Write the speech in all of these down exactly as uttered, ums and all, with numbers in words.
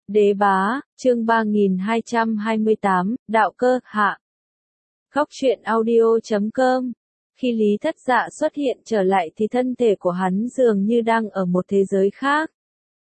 Đế bá, chương ba nghìn hai trăm hai mươi tám, đạo cơ, hạ. Góc truyện audio chấm com. Khi Lý Thất Dạ xuất hiện trở lại thì thân thể của hắn dường như đang ở một thế giới khác.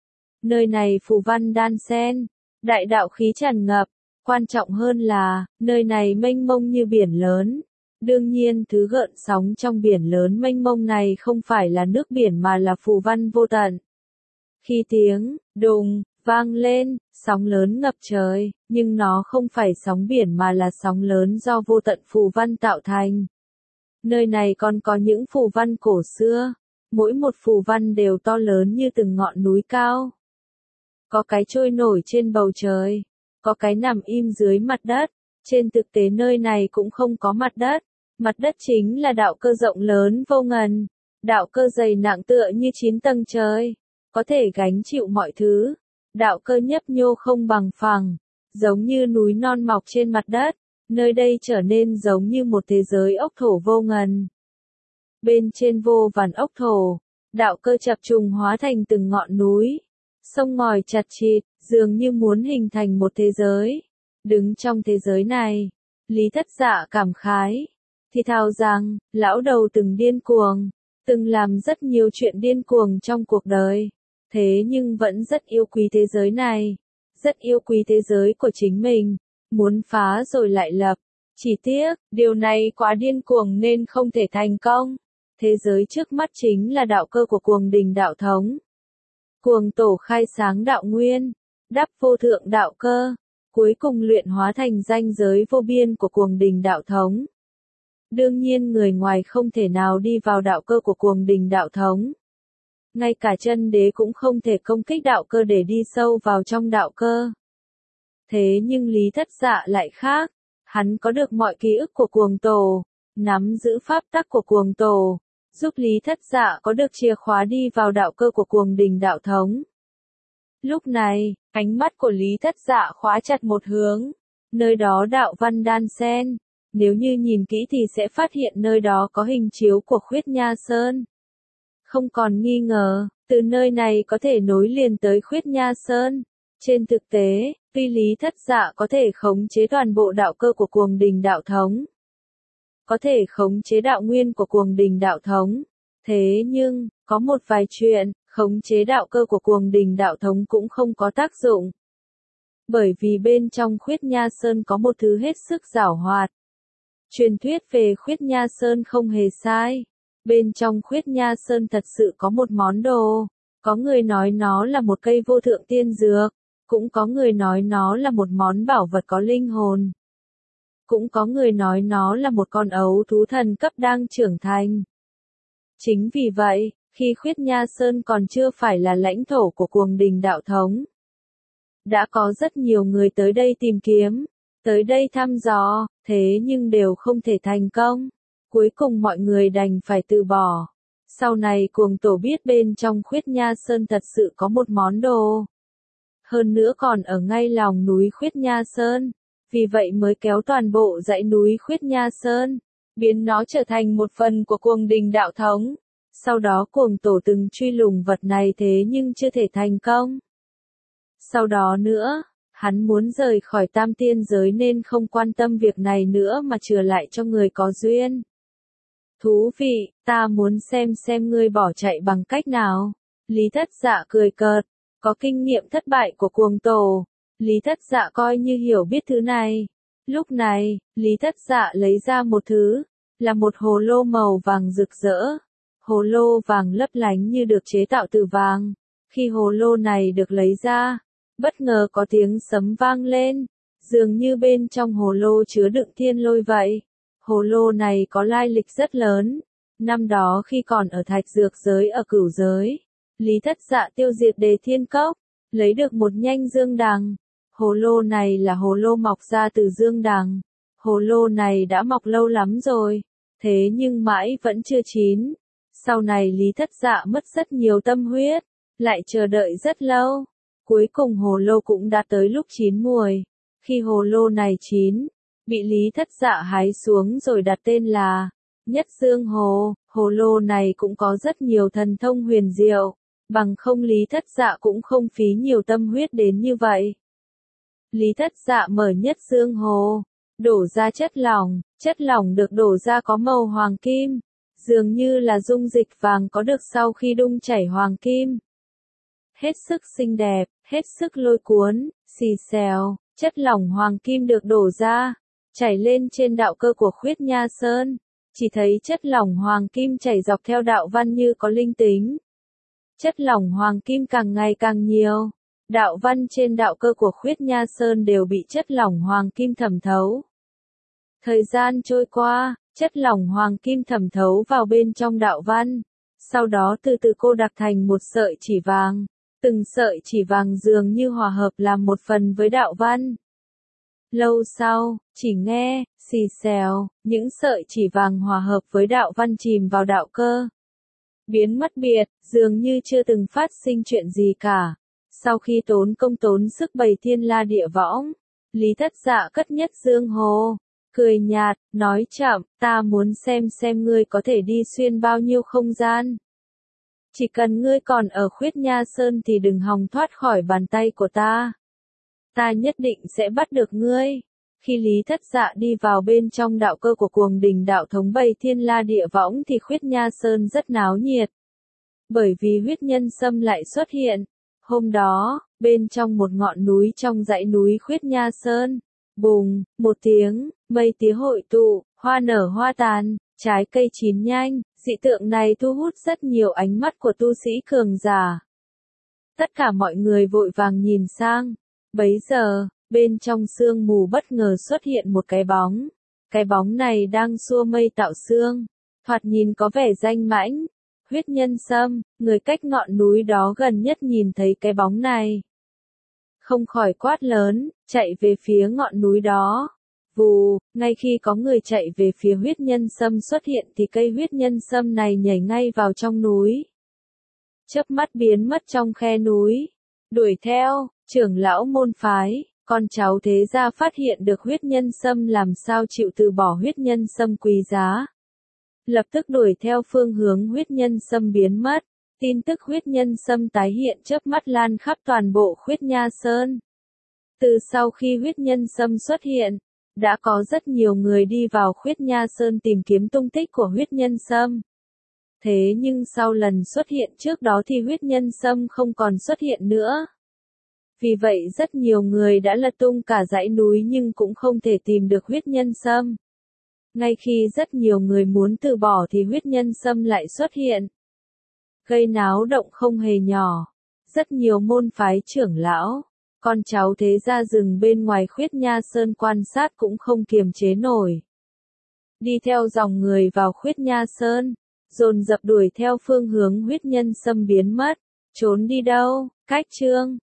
Nơi này phù văn đan xen, đại đạo khí tràn ngập, quan trọng hơn là, nơi này mênh mông như biển lớn. Đương nhiên thứ gợn sóng trong biển lớn mênh mông này không phải là nước biển mà là phù văn vô tận. Khi tiếng, đùng, vang lên, sóng lớn ngập trời, nhưng nó không phải sóng biển mà là sóng lớn do vô tận phù văn tạo thành. Nơi này còn có những phù văn cổ xưa, mỗi một phù văn đều to lớn như từng ngọn núi cao. Có cái trôi nổi trên bầu trời, có cái nằm im dưới mặt đất, trên thực tế nơi này cũng không có mặt đất, mặt đất chính là đạo cơ rộng lớn vô ngần, đạo cơ dày nặng tựa như chín tầng trời, có thể gánh chịu mọi thứ. Đạo cơ nhấp nhô không bằng phẳng, giống như núi non mọc trên mặt đất, nơi đây trở nên giống như một thế giới ốc thổ vô ngần. Bên trên vô vàn ốc thổ, đạo cơ chập trùng hóa thành từng ngọn núi, sông ngòi chặt chịt, dường như muốn hình thành một thế giới. Đứng trong thế giới này, Lý Thất Dạ cảm khái, thì thào rằng, lão đầu từng điên cuồng, từng làm rất nhiều chuyện điên cuồng trong cuộc đời. Thế nhưng vẫn rất yêu quý thế giới này, rất yêu quý thế giới của chính mình, muốn phá rồi lại lập. Chỉ tiếc, điều này quá điên cuồng nên không thể thành công. Thế giới trước mắt chính là đạo cơ của Cuồng Đình đạo thống. Cuồng tổ khai sáng đạo nguyên, đắp vô thượng đạo cơ, cuối cùng luyện hóa thành ranh giới vô biên của Cuồng Đình đạo thống. Đương nhiên người ngoài không thể nào đi vào đạo cơ của Cuồng Đình đạo thống. Ngay cả chân đế cũng không thể công kích đạo cơ để đi sâu vào trong đạo cơ. Thế nhưng Lý Thất Dạ lại khác, hắn có được mọi ký ức của Cuồng Tổ, nắm giữ pháp tắc của Cuồng Tổ, giúp Lý Thất Dạ có được chìa khóa đi vào đạo cơ của Cuồng Đình đạo thống. Lúc này, ánh mắt của Lý Thất Dạ khóa chặt một hướng, nơi đó đạo văn đan xen, nếu như nhìn kỹ thì sẽ phát hiện nơi đó có hình chiếu của Khuyết Nha Sơn. Không còn nghi ngờ, từ nơi này có thể nối liền tới Khuyết Nha Sơn. Trên thực tế, tuy Lý Thất Dạ có thể khống chế toàn bộ đạo cơ của Cuồng Đình đạo thống, có thể khống chế đạo nguyên của Cuồng Đình đạo thống, thế nhưng, có một vài chuyện, khống chế đạo cơ của Cuồng Đình đạo thống cũng không có tác dụng. Bởi vì bên trong Khuyết Nha Sơn có một thứ hết sức giảo hoạt. Truyền thuyết về Khuyết Nha Sơn không hề sai. Bên trong Khuyết Nha Sơn thật sự có một món đồ, có người nói nó là một cây vô thượng tiên dược, cũng có người nói nó là một món bảo vật có linh hồn. Cũng có người nói nó là một con ấu thú thần cấp đang trưởng thành. Chính vì vậy, khi Khuyết Nha Sơn còn chưa phải là lãnh thổ của Cuồng Đình đạo thống, đã có rất nhiều người tới đây tìm kiếm, tới đây thăm dò, thế nhưng đều không thể thành công. Cuối cùng mọi người đành phải từ bỏ. Sau này Cuồng Tổ biết bên trong Khuyết Nha Sơn thật sự có một món đồ. Hơn nữa còn ở ngay lòng núi Khuyết Nha Sơn. Vì vậy mới kéo toàn bộ dãy núi Khuyết Nha Sơn, biến nó trở thành một phần của Cuồng Đình đạo thống. Sau đó Cuồng Tổ từng truy lùng vật này thế nhưng chưa thể thành công. Sau đó nữa, hắn muốn rời khỏi tam tiên giới nên không quan tâm việc này nữa mà chừa lại cho người có duyên. Thú vị, ta muốn xem xem ngươi bỏ chạy bằng cách nào. Lý Thất Dạ cười cợt, có kinh nghiệm thất bại của Cuồng Tổ. Lý Thất Dạ coi như hiểu biết thứ này. Lúc này, Lý Thất Dạ lấy ra một thứ, là một hồ lô màu vàng rực rỡ. Hồ lô vàng lấp lánh như được chế tạo từ vàng. Khi hồ lô này được lấy ra, bất ngờ có tiếng sấm vang lên, dường như bên trong hồ lô chứa đựng thiên lôi vậy. Hồ lô này có lai lịch rất lớn. Năm đó khi còn ở thạch dược giới ở cửu giới, Lý Thất Dạ tiêu diệt Đề Thiên Cốc, lấy được một nhanh dương đằng. Hồ lô này là hồ lô mọc ra từ dương đằng. Hồ lô này đã mọc lâu lắm rồi, thế nhưng mãi vẫn chưa chín. Sau này Lý Thất Dạ mất rất nhiều tâm huyết, lại chờ đợi rất lâu. Cuối cùng hồ lô cũng đã tới lúc chín muồi. Khi hồ lô này chín, bị Lý Thất Dạ hái xuống rồi đặt tên là Nhất Dương Hồ. Hồ lô này cũng có rất nhiều thần thông huyền diệu, bằng không Lý Thất Dạ cũng không phí nhiều tâm huyết đến như vậy. Lý Thất Dạ mở nhất dương hồ, đổ ra chất lỏng, chất lỏng được đổ ra có màu hoàng kim, dường như là dung dịch vàng có được sau khi đun chảy hoàng kim. Hết sức xinh đẹp, hết sức lôi cuốn, xì xèo, chất lỏng hoàng kim được đổ ra, chảy lên trên đạo cơ của Khuyết Nha Sơn, chỉ thấy chất lỏng hoàng kim chảy dọc theo đạo văn như có linh tính. Chất lỏng hoàng kim càng ngày càng nhiều, đạo văn trên đạo cơ của Khuyết Nha Sơn đều bị chất lỏng hoàng kim thẩm thấu. Thời gian trôi qua, chất lỏng hoàng kim thẩm thấu vào bên trong đạo văn, sau đó từ từ cô đặc thành một sợi chỉ vàng, từng sợi chỉ vàng dường như hòa hợp làm một phần với đạo văn. Lâu sau, chỉ nghe, xì xèo, những sợi chỉ vàng hòa hợp với đạo văn chìm vào đạo cơ. Biến mất biệt, dường như chưa từng phát sinh chuyện gì cả. Sau khi tốn công tốn sức bày thiên la địa võng, Lý Thất Dạ cất nhất dương hồ, cười nhạt, nói chậm, ta muốn xem xem ngươi có thể đi xuyên bao nhiêu không gian. Chỉ cần ngươi còn ở Khuyết Nha Sơn thì đừng hòng thoát khỏi bàn tay của ta. Ta nhất định sẽ bắt được ngươi. Khi Lý Thất Dạ đi vào bên trong đạo cơ của Cuồng Đình đạo thống bày thiên la địa võng thì Khuyết Nha Sơn rất náo nhiệt. Bởi vì huyết nhân sâm lại xuất hiện. Hôm đó, bên trong một ngọn núi trong dãy núi Khuyết Nha Sơn, bùng, một tiếng, mây tía hội tụ, hoa nở hoa tàn, trái cây chín nhanh, dị tượng này thu hút rất nhiều ánh mắt của tu sĩ cường giả. Tất cả mọi người vội vàng nhìn sang. Bấy giờ, bên trong sương mù bất ngờ xuất hiện một cái bóng. Cái bóng này đang xua mây tạo sương, thoạt nhìn có vẻ danh mãnh. Huyết nhân sâm, người cách ngọn núi đó gần nhất nhìn thấy cái bóng này, không khỏi quát lớn, chạy về phía ngọn núi đó. Vù, ngay khi có người chạy về phía huyết nhân sâm xuất hiện thì cây huyết nhân sâm này nhảy ngay vào trong núi. Chớp mắt biến mất trong khe núi. Đuổi theo, trưởng lão môn phái, con cháu thế gia phát hiện được huyết nhân sâm làm sao chịu từ bỏ huyết nhân sâm quý giá. Lập tức đuổi theo phương hướng huyết nhân sâm biến mất. Tin tức huyết nhân sâm tái hiện chớp mắt lan khắp toàn bộ Khuyết Nha Sơn. Từ sau khi huyết nhân sâm xuất hiện, đã có rất nhiều người đi vào Khuyết Nha Sơn tìm kiếm tung tích của huyết nhân sâm. Thế nhưng sau lần xuất hiện trước đó thì huyết nhân sâm không còn xuất hiện nữa. Vì vậy rất nhiều người đã lật tung cả dãy núi nhưng cũng không thể tìm được huyết nhân sâm. Ngay khi rất nhiều người muốn từ bỏ thì huyết nhân sâm lại xuất hiện. Gây náo động không hề nhỏ. Rất nhiều môn phái trưởng lão, con cháu thế gia rừng bên ngoài Khuyết Nha Sơn quan sát cũng không kiềm chế nổi. Đi theo dòng người vào Khuyết Nha Sơn, dồn dập đuổi theo phương hướng huyết nhân sâm biến mất. Trốn đi đâu? Cách chương